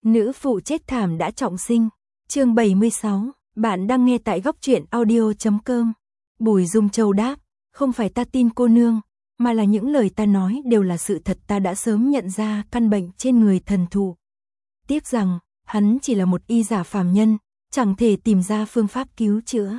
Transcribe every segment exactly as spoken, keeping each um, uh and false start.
Nữ phụ chết thảm đã trọng sinh. Chương bảy mươi sáu, bạn đang nghe tại góc truyện audio chấm com. Bùi Dung Châu đáp, không phải ta tin cô nương, mà là những lời ta nói đều là sự thật, ta đã sớm nhận ra căn bệnh trên người thần thụ. Tiếc rằng, hắn chỉ là một y giả phàm nhân, chẳng thể tìm ra phương pháp cứu chữa.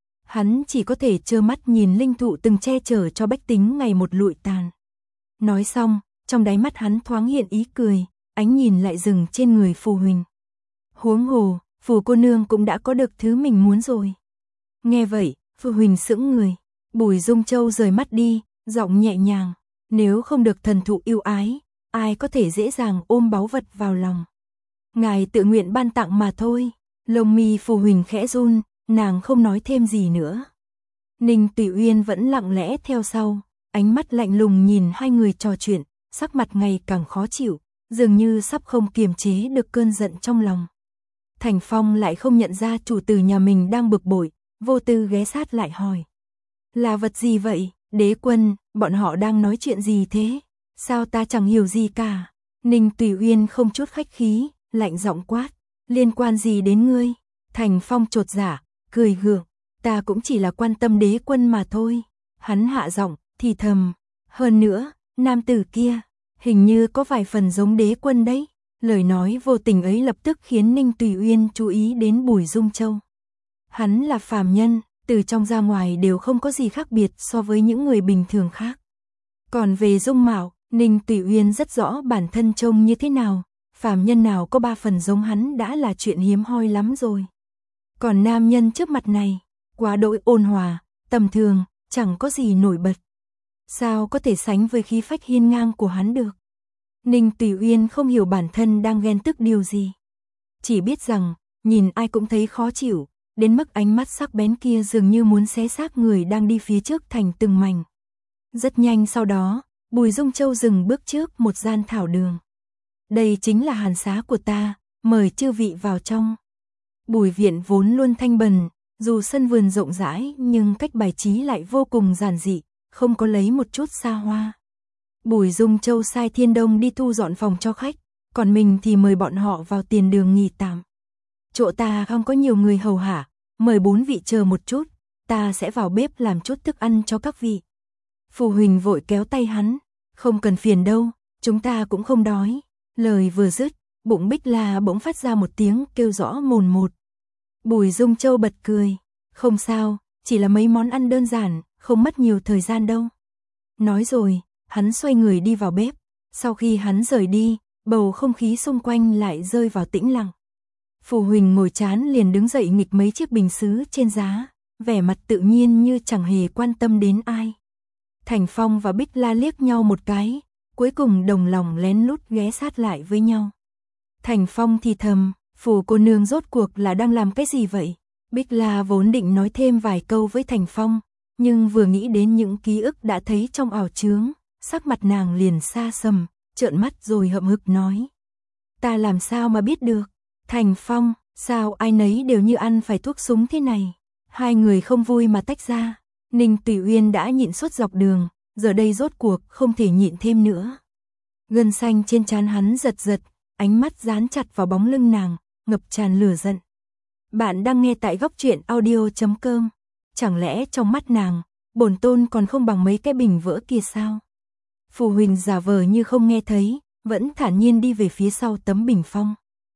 Hắn chỉ có thể trơ mắt nhìn linh thụ từng che chở cho bách tính ngày một lụi tàn. Nói xong, trong đáy mắt hắn thoáng hiện ý cười, ánh nhìn lại dừng trên người Phù Huỳnh. Huống hồ, Phù cô nương cũng đã có được thứ mình muốn rồi. Nghe vậy, Phù Huỳnh sững người. Bùi Dung Châu rời mắt đi, giọng nhẹ nhàng, nếu không được thần thụ yêu ái, ai có thể dễ dàng ôm báu vật vào lòng. Ngài tự nguyện ban tặng mà thôi. Lông mi Phù Huỳnh khẽ run, nàng không nói thêm gì nữa. Ninh Tùy Uyên vẫn lặng lẽ theo sau, ánh mắt lạnh lùng nhìn hai người trò chuyện, sắc mặt ngày càng khó chịu, dường như sắp không kiềm chế được cơn giận trong lòng. Thành Phong lại không nhận ra chủ tử nhà mình đang bực bội, vô tư ghé sát lại hỏi. Là vật gì vậy, đế quân, bọn họ đang nói chuyện gì thế? Sao ta chẳng hiểu gì cả? Ninh Tùy Uyên không chút khách khí, lạnh giọng quát. Liên quan gì đến ngươi? Thành Phong chột dạ, cười gượng. Ta cũng chỉ là quan tâm đế quân mà thôi. Hắn hạ giọng, thì thầm. Hơn nữa, nam tử kia, hình như có vài phần giống đế quân đấy. Lời nói vô tình ấy lập tức khiến Ninh Tùy Uyên chú ý đến Bùi Dung Châu. Hắn là phàm nhân, từ trong ra ngoài đều không có gì khác biệt so với những người bình thường khác. Còn về dung mạo, Ninh Tùy Uyên rất rõ bản thân trông như thế nào. Phàm nhân nào có ba phần giống hắn đã là chuyện hiếm hoi lắm rồi. Còn nam nhân trước mặt này, quá đỗi ôn hòa, tầm thường, chẳng có gì nổi bật. Sao có thể sánh với khí phách hiên ngang của hắn được? Ninh Tùy Uyên không hiểu bản thân đang ghen tức điều gì. Chỉ biết rằng, nhìn ai cũng thấy khó chịu, đến mức ánh mắt sắc bén kia dường như muốn xé xác người đang đi phía trước thành từng mảnh. Rất nhanh sau đó, Bùi Dung Châu dừng bước trước một gian thảo đường. Đây chính là hàn xá của ta, mời chư vị vào trong. Bùi viện vốn luôn thanh bần, dù sân vườn rộng rãi nhưng cách bài trí lại vô cùng giản dị, không có lấy một chút xa hoa. Bùi Dung Châu sai Thiên Đông đi thu dọn phòng cho khách, còn mình thì mời bọn họ vào tiền đường nghỉ tạm. Chỗ ta không có nhiều người hầu hạ, mời bốn vị chờ một chút, ta sẽ vào bếp làm chút thức ăn cho các vị. Phù Huỳnh vội kéo tay hắn, không cần phiền đâu, chúng ta cũng không đói. Lời vừa dứt, bụng Bích La bỗng phát ra một tiếng kêu rõ mồn một. Bùi Dung Châu bật cười, không sao, chỉ là mấy món ăn đơn giản, không mất nhiều thời gian đâu. Nói rồi, hắn xoay người đi vào bếp, sau khi hắn rời đi, bầu không khí xung quanh lại rơi vào tĩnh lặng. Phù Huỳnh ngồi chán liền đứng dậy nghịch mấy chiếc bình sứ trên giá, vẻ mặt tự nhiên như chẳng hề quan tâm đến ai. Thành Phong và Bích La liếc nhau một cái, cuối cùng đồng lòng lén lút ghé sát lại với nhau. Thành Phong thì thầm, Phù cô nương rốt cuộc là đang làm cái gì vậy? Bích La vốn định nói thêm vài câu với Thành Phong, nhưng vừa nghĩ đến những ký ức đã thấy trong ảo chướng, sắc mặt nàng liền xa sầm, trợn mắt rồi hậm hực nói. Ta làm sao mà biết được? Thành Phong, sao ai nấy đều như ăn phải thuốc súng thế này? Hai người không vui mà tách ra. Ninh Tùy Uyên đã nhịn suốt dọc đường, giờ đây rốt cuộc không thể nhịn thêm nữa. Gân xanh trên trán hắn giật giật, ánh mắt dán chặt vào bóng lưng nàng, ngập tràn lửa giận. Bạn đang nghe tại góc truyện audio chấm com. Chẳng lẽ trong mắt nàng, bổn tôn còn không bằng mấy cái bình vỡ kia sao? Phù Huỳnh giả vờ như không nghe thấy, vẫn thản nhiên đi về phía sau tấm bình phong.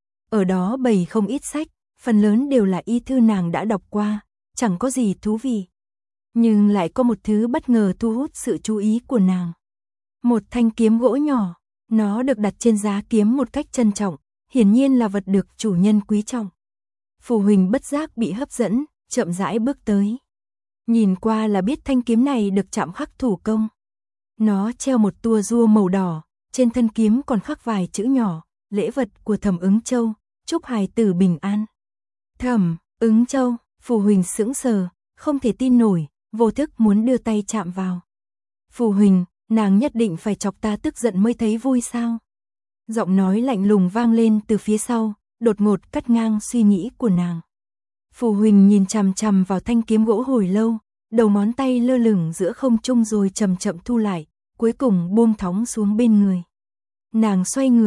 Ở đó bày không ít sách, phần lớn đều là y thư nàng đã đọc qua, chẳng có gì thú vị. Nhưng lại có một thứ bất ngờ thu hút sự chú ý của nàng. Một thanh kiếm gỗ nhỏ, nó được đặt trên giá kiếm một cách trân trọng, hiển nhiên là vật được chủ nhân quý trọng. Phù Huỳnh bất giác bị hấp dẫn, chậm rãi bước tới. Nhìn qua là biết thanh kiếm này được chạm khắc thủ công. Nó treo một tua rua màu đỏ, trên thân kiếm còn khắc vài chữ nhỏ, lễ vật của Thẩm Ứng Châu, chúc hài tử bình an. Thẩm Ứng Châu, Phù Huỳnh sững sờ, không thể tin nổi, vô thức muốn đưa tay chạm vào. Phù Huỳnh, nàng nhất định phải chọc ta tức giận mới thấy vui sao? Giọng nói lạnh lùng vang lên từ phía sau, đột ngột cắt ngang suy nghĩ của nàng. Phù Huỳnh nhìn chằm chằm vào thanh kiếm gỗ hồi lâu, đầu ngón tay lơ lửng giữa không trung rồi chậm chậm thu lại, cuối cùng buông thõng xuống bên người. Nàng xoay người,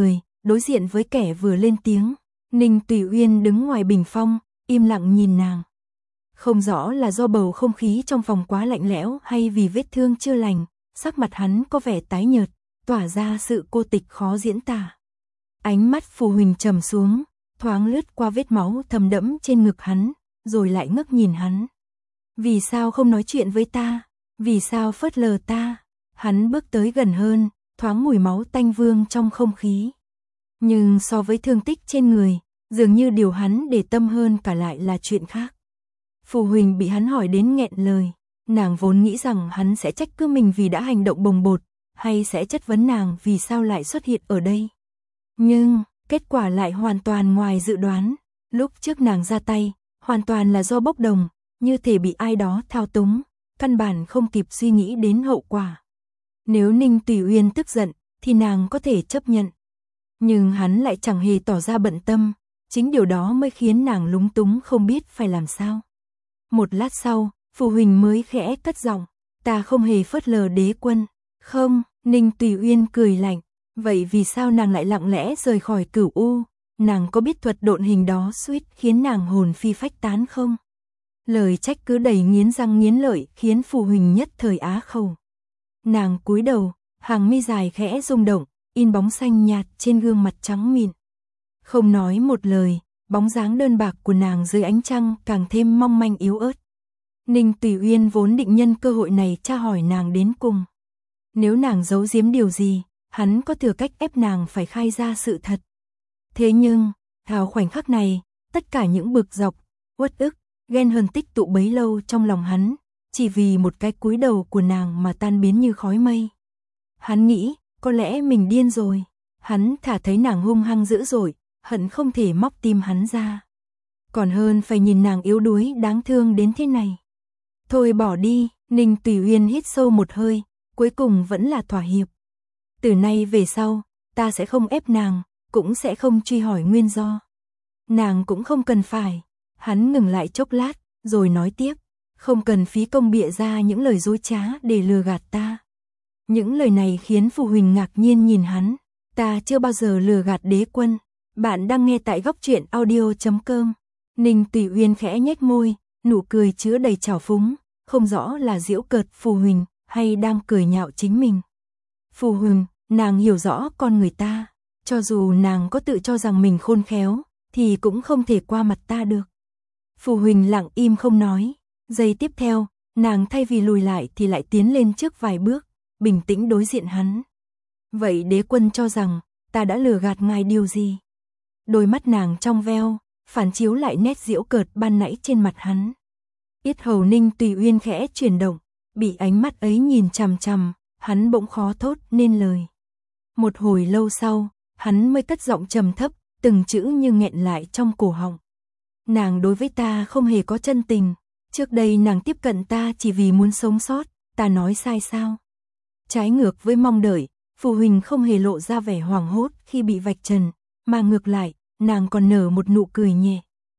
đối diện với kẻ vừa lên tiếng. Ninh Tùy Uyên đứng ngoài bình phong, im lặng nhìn nàng. Không rõ là do bầu không khí trong phòng quá lạnh lẽo hay vì vết thương chưa lành, sắc mặt hắn có vẻ tái nhợt, tỏa ra sự cô tịch khó diễn tả. Ánh mắt Phù Huỳnh trầm xuống, thoáng lướt qua vết máu thấm đẫm trên ngực hắn, rồi lại ngước nhìn hắn. Vì sao không nói chuyện với ta? Vì sao phớt lờ ta? Hắn bước tới gần hơn, thoáng mùi máu tanh vương trong không khí. Nhưng so với thương tích trên người, dường như điều hắn để tâm hơn cả lại là chuyện khác. Phù Huỳnh bị hắn hỏi đến nghẹn lời, nàng vốn nghĩ rằng hắn sẽ trách cứ mình vì đã hành động bồng bột, hay sẽ chất vấn nàng vì sao lại xuất hiện ở đây. Nhưng, kết quả lại hoàn toàn ngoài dự đoán. Lúc trước nàng ra tay, hoàn toàn là do bốc đồng, như thể bị ai đó thao túng, căn bản không kịp suy nghĩ đến hậu quả. Nếu Ninh Tùy Uyên tức giận, thì nàng có thể chấp nhận. Nhưng hắn lại chẳng hề tỏ ra bận tâm, chính điều đó mới khiến nàng lúng túng không biết phải làm sao. Một lát sau, Phù Huỳnh mới khẽ cất giọng, ta không hề phớt lờ đế quân. Không, Ninh Tùy Uyên cười lạnh, vậy vì sao nàng lại lặng lẽ rời khỏi Cửu U? Nàng có biết thuật độn hình đó suýt khiến nàng hồn phi phách tán không? Lời trách cứ đầy nghiến răng nghiến lợi khiến Phù Huỳnh nhất thời á khẩu. Nàng cúi đầu, hàng mi dài khẽ rung động, in bóng xanh nhạt trên gương mặt trắng mịn. Không nói một lời, bóng dáng đơn bạc của nàng dưới ánh trăng càng thêm mong manh yếu ớt. Ninh Tùy Uyên vốn định nhân cơ hội này tra hỏi nàng đến cùng. Nếu nàng giấu giếm điều gì, hắn có thừa cách ép nàng phải khai ra sự thật. Thế nhưng, vào khoảnh khắc này, tất cả những bực dọc, uất ức, ghen hờn tích tụ bấy lâu trong lòng hắn, chỉ vì một cái cúi đầu của nàng mà tan biến như khói mây. Hắn nghĩ, có lẽ mình điên rồi. Hắn thả thấy nàng hung hăng dữ dội, hận không thể móc tim hắn ra. Còn hơn phải nhìn nàng yếu đuối đáng thương đến thế này. Thôi bỏ đi, Ninh Tùy Uyên hít sâu một hơi, cuối cùng vẫn là thỏa hiệp. Từ nay về sau, ta sẽ không ép nàng, cũng sẽ không truy hỏi nguyên do. Nàng cũng không cần phải. Hắn ngừng lại chốc lát, rồi nói tiếp, không cần phí công bịa ra những lời dối trá để lừa gạt ta. Những lời này khiến Phù Huỳnh ngạc nhiên nhìn hắn. Ta chưa bao giờ lừa gạt đế quân. Bạn đang nghe tại góc truyện audio chấm com. Ninh Tùy Uyên khẽ nhếch môi, nụ cười chứa đầy trào phúng, không rõ là giễu cợt Phù Huỳnh hay đang cười nhạo chính mình. Phù Huỳnh, nàng hiểu rõ con người ta, cho dù nàng có tự cho rằng mình khôn khéo, thì cũng không thể qua mặt ta được. Phù Huỳnh lặng im không nói, giây tiếp theo, nàng thay vì lùi lại thì lại tiến lên trước vài bước, bình tĩnh đối diện hắn. Vậy đế quân cho rằng, ta đã lừa gạt ngài điều gì? Đôi mắt nàng trong veo, phản chiếu lại nét giễu cợt ban nãy trên mặt hắn. Yết hầu Ninh Tùy Uyên khẽ chuyển động, bị ánh mắt ấy nhìn chằm chằm, hắn bỗng khó thốt nên lời. Một hồi lâu sau, hắn mới cất giọng trầm thấp, từng chữ như nghẹn lại trong cổ họng. Nàng đối với ta không hề có chân tình, trước đây nàng tiếp cận ta chỉ vì muốn sống sót, ta nói sai sao? Trái ngược với mong đợi, Phù Huỳnh không hề lộ ra vẻ hoảng hốt khi bị vạch trần, mà ngược lại, nàng còn nở một nụ cười nhẹ.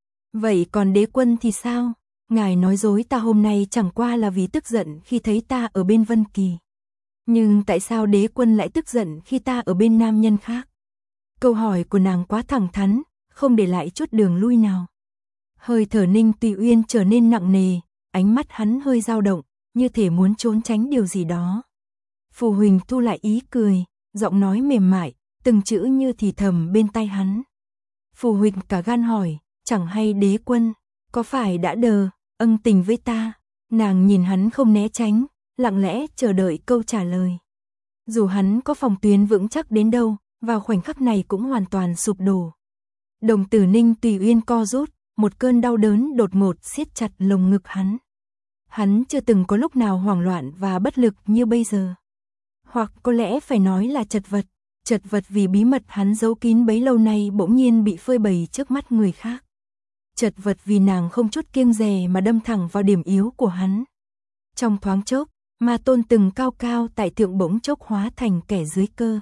Vậy còn đế quân thì sao? Ngài nói dối ta hôm nay chẳng qua là vì tức giận khi thấy ta ở bên Vân Kỳ. Nhưng tại sao đế quân lại tức giận khi ta ở bên nam nhân khác? Câu hỏi của nàng quá thẳng thắn, không để lại chút đường lui nào. Hơi thở Ninh Tùy Uyên trở nên nặng nề, ánh mắt hắn hơi dao động, như thể muốn trốn tránh điều gì đó. Phù Huỳnh thu lại ý cười, giọng nói mềm mại, từng chữ như thì thầm bên tai hắn. Phù Huỳnh cả gan hỏi, chẳng hay đế quân, có phải đã đờ, ân tình với ta? Nàng nhìn hắn không né tránh, lặng lẽ chờ đợi câu trả lời. Dù hắn có phòng tuyến vững chắc đến đâu, vào khoảnh khắc này cũng hoàn toàn sụp đổ. Đồng tử Ninh Tùy Uyên co rút, một cơn đau đớn đột ngột siết chặt lồng ngực hắn. Hắn chưa từng có lúc nào hoảng loạn và bất lực như bây giờ. Hoặc có lẽ phải nói là chật vật, chật vật vì bí mật hắn giấu kín bấy lâu nay bỗng nhiên bị phơi bày trước mắt người khác. Chật vật vì nàng không chút kiêng dè mà đâm thẳng vào điểm yếu của hắn. Trong thoáng chốc, Ma Tôn từng cao cao tại thượng bỗng chốc hóa thành kẻ dưới cơ.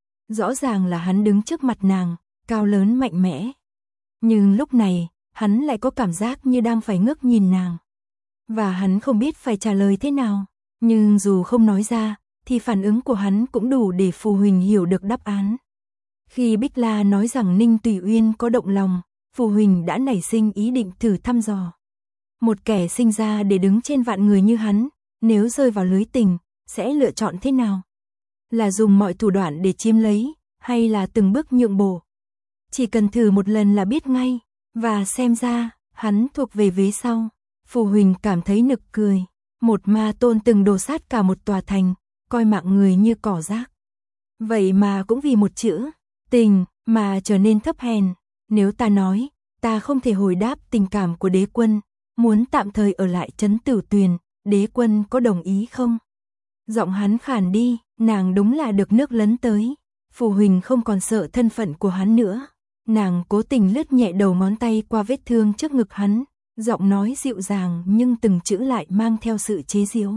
Rõ ràng là hắn đứng trước mặt nàng, cao lớn mạnh mẽ. Nhưng lúc này, hắn lại có cảm giác như đang phải ngước nhìn nàng. Và hắn không biết phải trả lời thế nào, nhưng dù không nói ra, thì phản ứng của hắn cũng đủ để Phù Huỳnh hiểu được đáp án. Khi Bích La nói rằng Ninh Tùy Uyên có động lòng, Phù Huỳnh đã nảy sinh ý định thử thăm dò. Một kẻ sinh ra để đứng trên vạn người như hắn, nếu rơi vào lưới tình, sẽ lựa chọn thế nào? Là dùng mọi thủ đoạn để chiếm lấy, hay là từng bước nhượng bộ? Chỉ cần thử một lần là biết ngay, và xem ra, hắn thuộc về vế sau. Phù Huỳnh cảm thấy nực cười, một ma tôn từng đổ sát cả một tòa thành, coi mạng người như cỏ rác. Vậy mà cũng vì một chữ, tình, mà trở nên thấp hèn. Nếu ta nói, ta không thể hồi đáp tình cảm của đế quân, muốn tạm thời ở lại trấn Tử Tuyền, đế quân có đồng ý không? Giọng hắn khàn đi, nàng đúng là được nước lấn tới. Phù Huỳnh không còn sợ thân phận của hắn nữa. Nàng cố tình lướt nhẹ đầu ngón tay qua vết thương trước ngực hắn, giọng nói dịu dàng nhưng từng chữ lại mang theo sự chế giễu.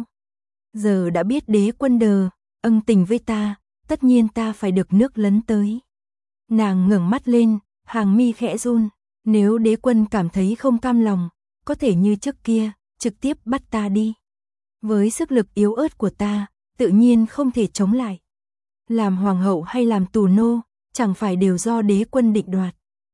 Giờ đã biết đế quân đờ, ân tình với ta, tất nhiên ta phải được nước lấn tới. Nàng ngẩng mắt lên, hàng mi khẽ run, nếu đế quân cảm thấy không cam lòng, có thể như trước kia, trực tiếp bắt ta đi. Với sức lực yếu ớt của ta, tự nhiên không thể chống lại. Làm hoàng hậu hay làm tù nô, chẳng phải đều do đế quân định đoạt.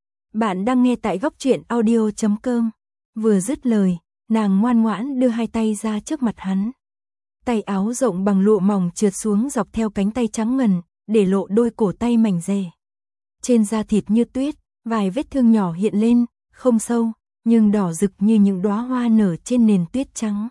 Bạn đang nghe tại góc truyện audio chấm com. Vừa dứt lời, nàng ngoan ngoãn đưa hai tay ra trước mặt hắn. Tay áo rộng bằng lụa mỏng trượt xuống dọc theo cánh tay trắng ngần, để lộ đôi cổ tay mảnh dè. Trên da thịt như tuyết, vài vết thương nhỏ hiện lên, không sâu, nhưng đỏ rực như những đóa hoa nở trên nền tuyết trắng.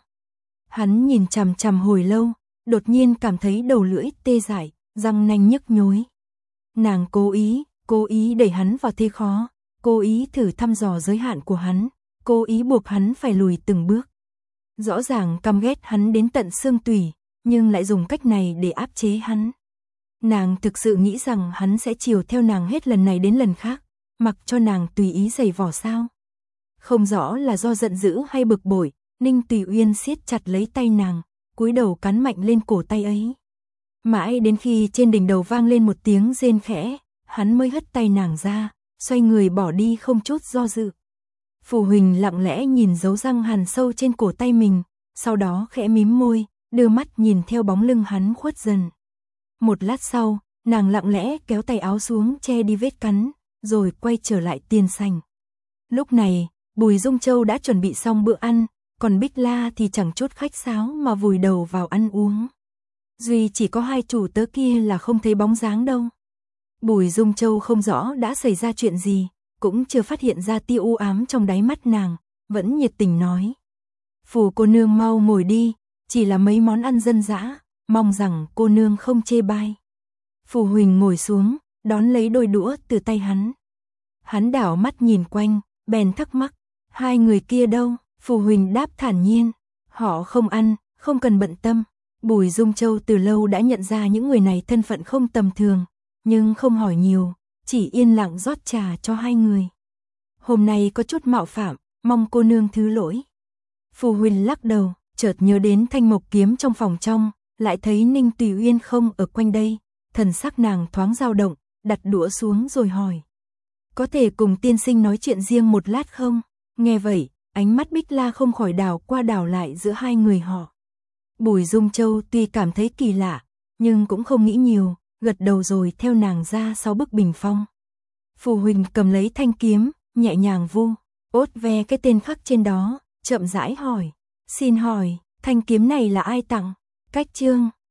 Hắn nhìn chằm chằm hồi lâu, đột nhiên cảm thấy đầu lưỡi tê dại, răng nanh nhức nhối. Nàng cố ý, cố ý đẩy hắn vào thế khó, cố ý thử thăm dò giới hạn của hắn, cố ý buộc hắn phải lùi từng bước. Rõ ràng căm ghét hắn đến tận xương tủy, nhưng lại dùng cách này để áp chế hắn. Nàng thực sự nghĩ rằng hắn sẽ chiều theo nàng hết lần này đến lần khác, mặc cho nàng tùy ý giày vò sao? Không rõ là do giận dữ hay bực bội, Ninh Tùy Uyên siết chặt lấy tay nàng, cúi đầu cắn mạnh lên cổ tay ấy. Mãi đến khi trên đỉnh đầu vang lên một tiếng rên khẽ, hắn mới hất tay nàng ra, xoay người bỏ đi không chút do dự. Phù Huỳnh lặng lẽ nhìn dấu răng hằn sâu trên cổ tay mình, sau đó khẽ mím môi, đưa mắt nhìn theo bóng lưng hắn khuất dần. Một lát sau, nàng lặng lẽ kéo tay áo xuống che đi vết cắn, rồi quay trở lại tiền sảnh. Lúc này, Bùi Dung Châu đã chuẩn bị xong bữa ăn, còn Bích La thì chẳng chút khách sáo mà vùi đầu vào ăn uống. Duy chỉ có hai chủ tớ kia là không thấy bóng dáng đâu. Bùi Dung Châu không rõ đã xảy ra chuyện gì, cũng chưa phát hiện ra tia u ám trong đáy mắt nàng, vẫn nhiệt tình nói. Phù cô nương mau ngồi đi, chỉ là mấy món ăn dân dã, mong rằng cô nương không chê bai. Phù Huỳnh ngồi xuống, đón lấy đôi đũa từ tay hắn. Hắn đảo mắt nhìn quanh, bèn thắc mắc, hai người kia đâu? Phù Huỳnh đáp thản nhiên, họ không ăn, không cần bận tâm. Bùi Dung Châu từ lâu đã nhận ra những người này thân phận không tầm thường, nhưng không hỏi nhiều, chỉ yên lặng rót trà cho hai người. Hôm nay có chút mạo phạm, mong cô nương thứ lỗi. Phù Huỳnh lắc đầu, chợt nhớ đến thanh mộc kiếm trong phòng trong, lại thấy Ninh Tùy Uyên không ở quanh đây, thần sắc nàng thoáng dao động, đặt đũa xuống rồi hỏi. Có thể cùng tiên sinh nói chuyện riêng một lát không? Nghe vậy, ánh mắt Bích La không khỏi đảo qua đảo lại giữa hai người họ. Bùi Dung Châu tuy cảm thấy kỳ lạ, nhưng cũng không nghĩ nhiều, gật đầu rồi theo nàng ra sau bức bình phong. Phù Huỳnh cầm lấy thanh kiếm, nhẹ nhàng vu, ốt ve cái tên khắc trên đó, chậm rãi hỏi. Xin hỏi, thanh kiếm này là ai tặng? Cách chương,